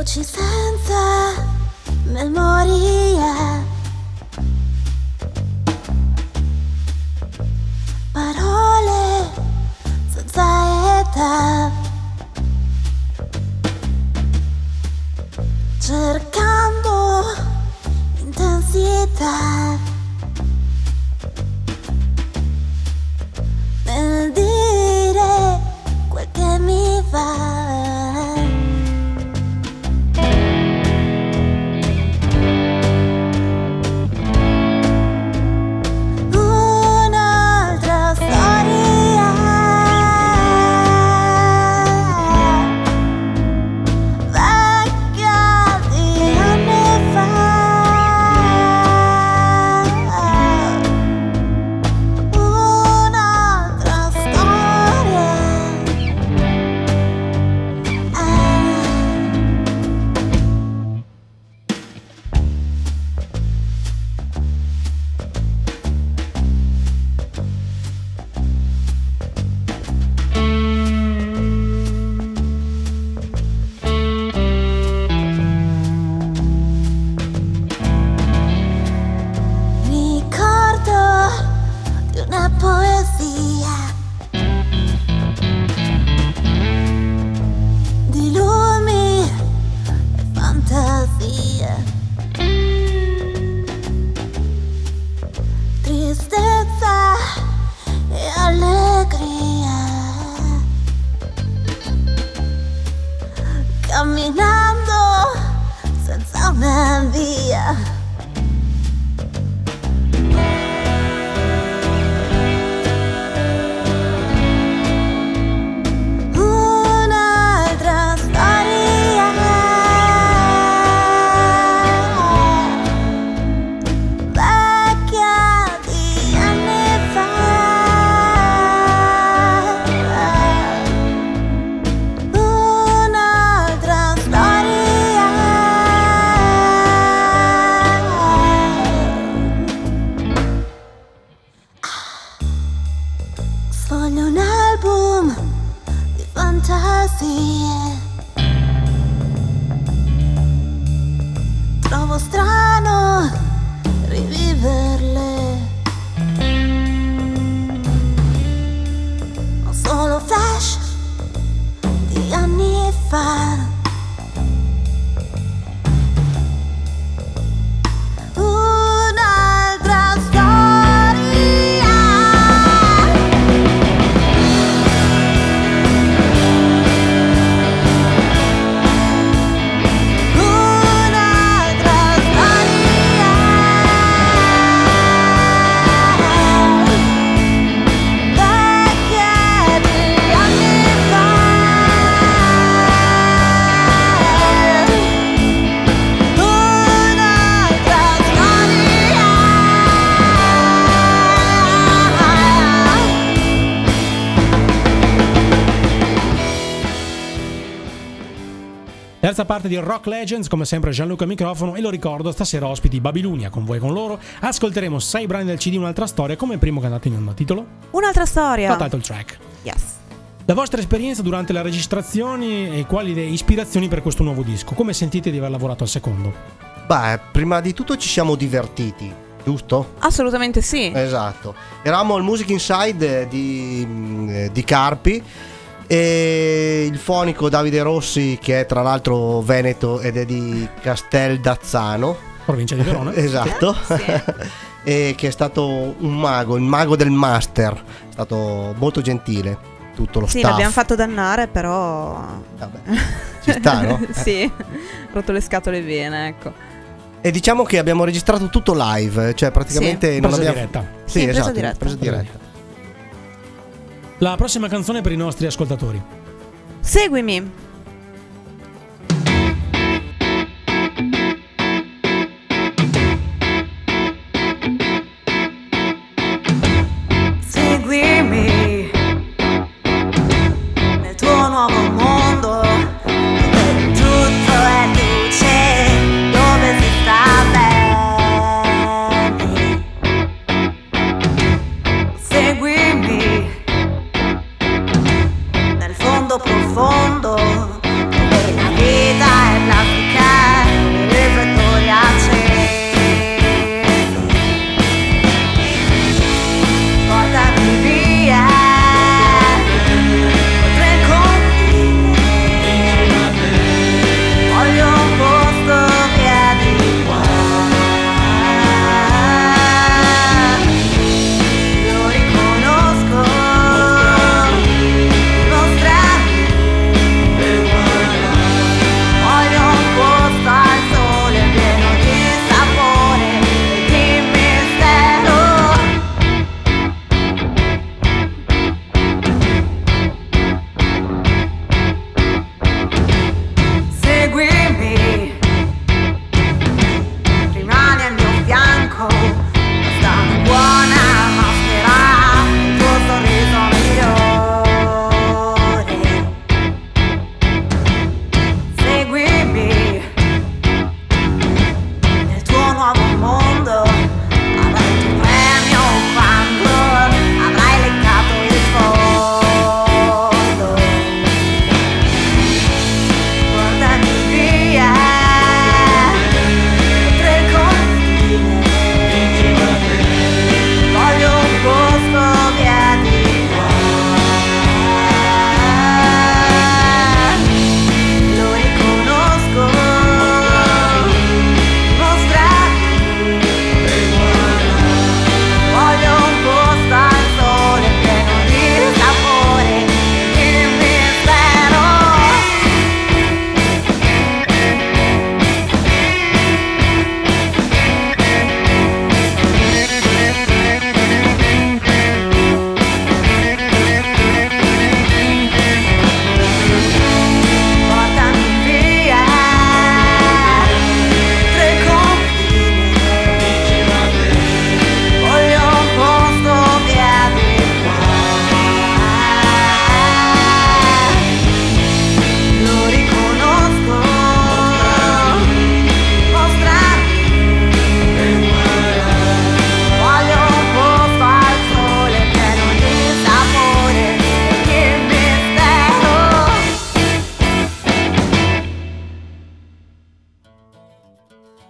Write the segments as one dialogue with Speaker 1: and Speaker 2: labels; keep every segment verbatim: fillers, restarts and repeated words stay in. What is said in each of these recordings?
Speaker 1: voci senza memoria, parole senza età, cercando intensità nel dire quel che mi va. Un'altra storia, vecchia di anni fa. Un'altra storia, ricordo di una poesia, di lumi e fantasia, tristezza e allegria, camminando senza una via. Un'altra storia, vecchia di anni fa. Un'altra storia, sfoglio un album di fantasie, trovo strano riviverle, ma solo flash di anni fa. Un'altra storia, un'altra storia, vecchia di anni fa. Un'altra storia.
Speaker 2: Terza parte di Rock Legends, come sempre Gianluca al microfono, e lo ricordo, stasera ospiti Babilonia, con voi e con loro. Ascolteremo sei brani del C D, un'altra storia, come primo cantato in onda. Titolo?
Speaker 3: Un'altra storia.
Speaker 2: La title track.
Speaker 3: Yes.
Speaker 2: La vostra esperienza durante le registrazioni e quali le ispirazioni per questo nuovo disco? Come sentite di aver lavorato al secondo?
Speaker 4: Beh, prima di tutto ci siamo divertiti, giusto?
Speaker 3: Assolutamente sì.
Speaker 4: Esatto. Eravamo al Music Inside di, di Carpi e il fonico Davide Rossi, che è tra l'altro veneto ed è di Casteldazzano,
Speaker 2: Provincia di Verona.
Speaker 4: esatto.
Speaker 3: Sì.
Speaker 4: E che è stato un mago, il mago del master, è stato molto gentile, tutto lo
Speaker 3: Sì,
Speaker 4: staff.
Speaker 3: l'abbiamo fatto dannare, però
Speaker 4: Vabbè, ci sta, no?
Speaker 3: sì, rotto le scatole bene, ecco.
Speaker 4: E diciamo che abbiamo registrato tutto live, cioè praticamente
Speaker 2: Sì.
Speaker 4: non
Speaker 2: Presa
Speaker 4: abbiamo
Speaker 2: diretta.
Speaker 4: Sì,
Speaker 3: Sì, presa
Speaker 4: esatto,
Speaker 3: diretta.
Speaker 4: presa diretta.
Speaker 2: La prossima canzone per i nostri ascoltatori.
Speaker 3: Seguimi.
Speaker 1: Seguimi nel tuo nuovo mondo, dove tutto è luce, dove si sta bene. Seguimi nel fondo profondo, dove la vita è plastica.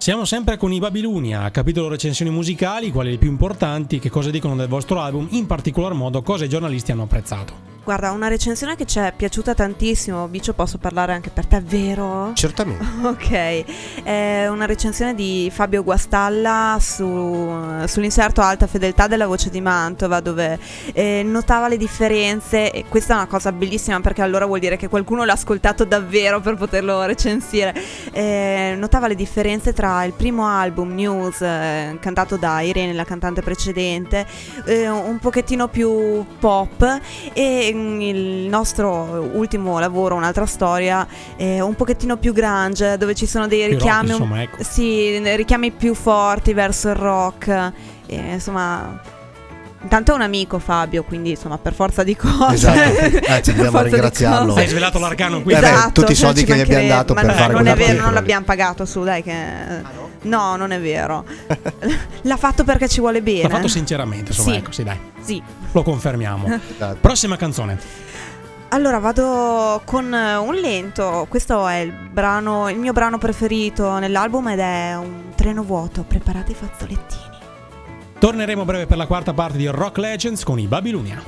Speaker 2: Siamo sempre con i Babilunia, capitolo recensioni musicali, quali le più importanti, che cosa dicono del vostro album, in particolar modo cosa i giornalisti hanno apprezzato.
Speaker 3: Guarda, una recensione che ci è piaciuta tantissimo, Bicio, posso parlare anche per te, vero?
Speaker 4: Certamente.
Speaker 3: Ok, è una recensione di Fabio Guastalla su, sull'inserto Alta Fedeltà della Voce di Mantova, dove eh, notava le differenze, e questa è una cosa bellissima perché allora vuol dire che qualcuno l'ha ascoltato davvero per poterlo recensire. Eh, notava le differenze tra il primo album, News, eh, cantato da Irene, la cantante precedente, eh, un pochettino più pop, e il nostro ultimo lavoro, Un'altra storia, è un pochettino più grunge, dove ci sono dei
Speaker 2: Più
Speaker 3: richiami,
Speaker 2: rock, insomma, ecco.
Speaker 3: sì, richiami più forti verso il rock, e, insomma, intanto è un amico Fabio, quindi insomma per forza di cose.
Speaker 4: Esatto. Anzi,
Speaker 3: Per
Speaker 4: dobbiamo
Speaker 3: forza di
Speaker 4: ringraziarlo.
Speaker 3: cose.
Speaker 2: Hai svelato l'arcano qui.
Speaker 4: Eh beh,
Speaker 3: Esatto,
Speaker 4: tutti i
Speaker 3: cioè,
Speaker 4: soldi
Speaker 3: ci
Speaker 4: che gli abbiamo
Speaker 3: mancherebbe,
Speaker 4: dato
Speaker 3: ma
Speaker 4: per
Speaker 3: no,
Speaker 4: fare
Speaker 3: non è vero,
Speaker 4: quell'articolo
Speaker 3: non
Speaker 4: lì.
Speaker 3: l'abbiamo pagato, su, dai che no, non è vero. L'ha fatto perché ci vuole bene.
Speaker 2: L'ha fatto sinceramente, insomma,
Speaker 3: Sì.
Speaker 2: ecco, sì, dai.
Speaker 3: Sì.
Speaker 2: Lo confermiamo.
Speaker 4: Esatto.
Speaker 2: Prossima canzone.
Speaker 3: Allora vado con eh, un lento. Questo è il brano, il mio brano preferito nell'album, ed è Un treno vuoto. Preparate i fazzolettini.
Speaker 2: Torneremo a breve per la quarta parte di Rock Legends con i Babilunia.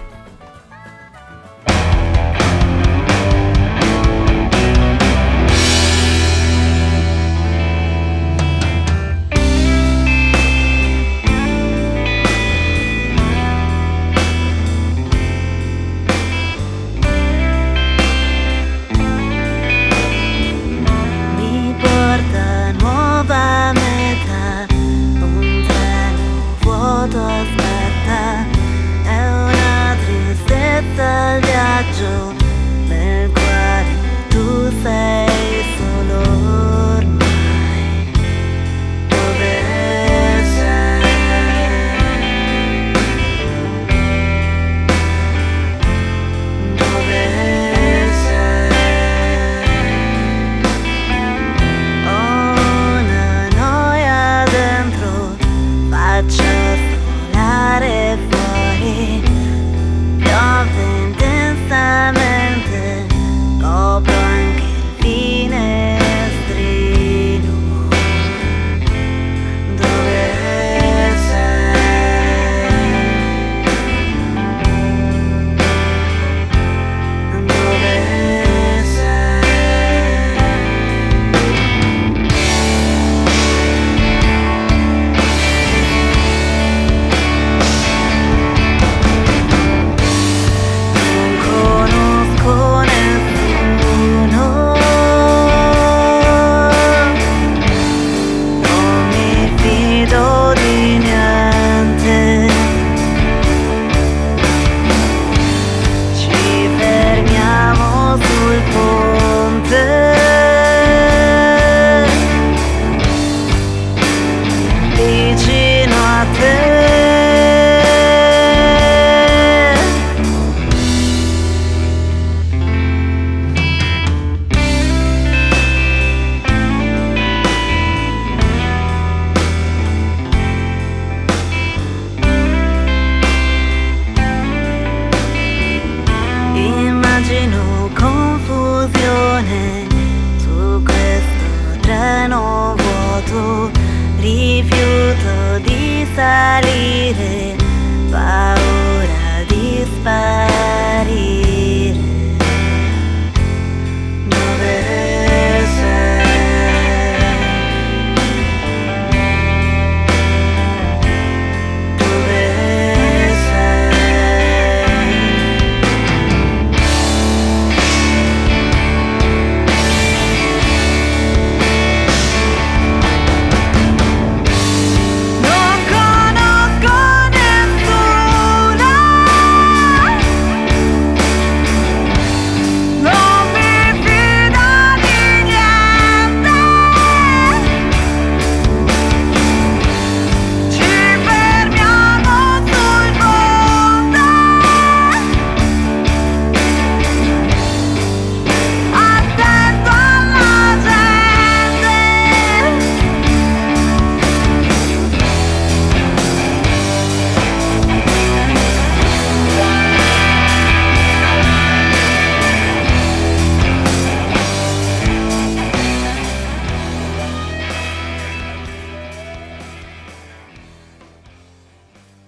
Speaker 1: Mi porta a nuova meta, un treno vuoto aspetta, è una tristezza il viaggio nel quale tu sei solo ormai. Dove sei? Dove sei? Ho una noia dentro, faccio solare fuori, piove intensamente, copro anche il finestrino. Dove sei? Dove sei? Non conosco nessuno, non mi fido di niente. Ci fermiamo sul ponte, vicino a te. Immagino confusione su questo treno vuoto, rifiuto di salire